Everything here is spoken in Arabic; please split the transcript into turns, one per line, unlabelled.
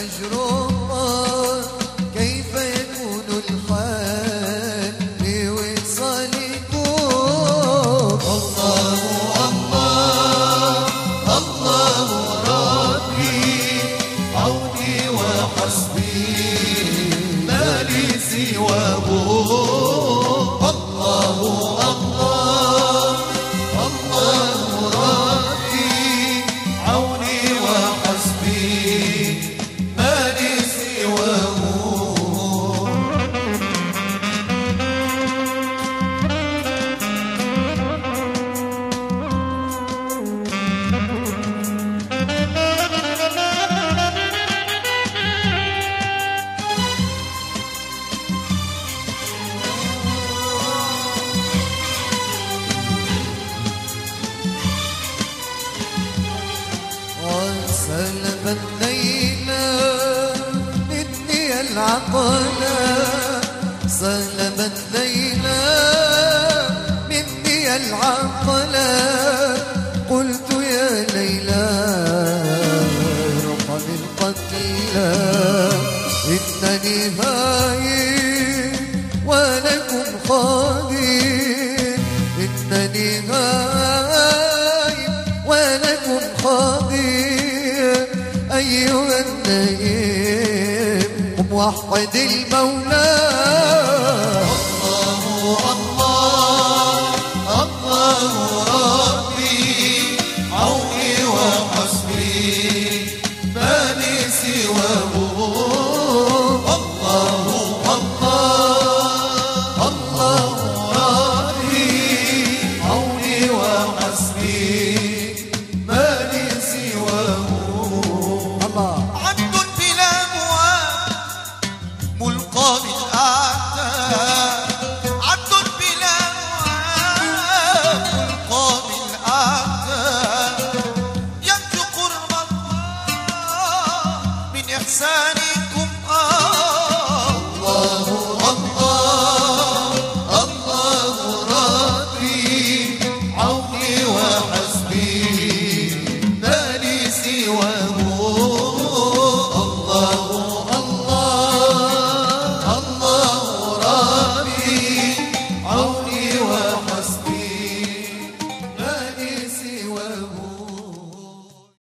مجروح كيف يكون الحال بوصالكم. الله الله الله ربي عوني وحسبي ما لي سواه. الله الله الله ربي عوني وحسبي ما لي سواه. سلبت ليلى مني العقلة، سلبت ليلى مني العقلة. قلت يا ليلى ارحم القتلى إنني هايم ولكم خادم، إنني هايم ولكم خادم. أيها النائم قم وحد المولى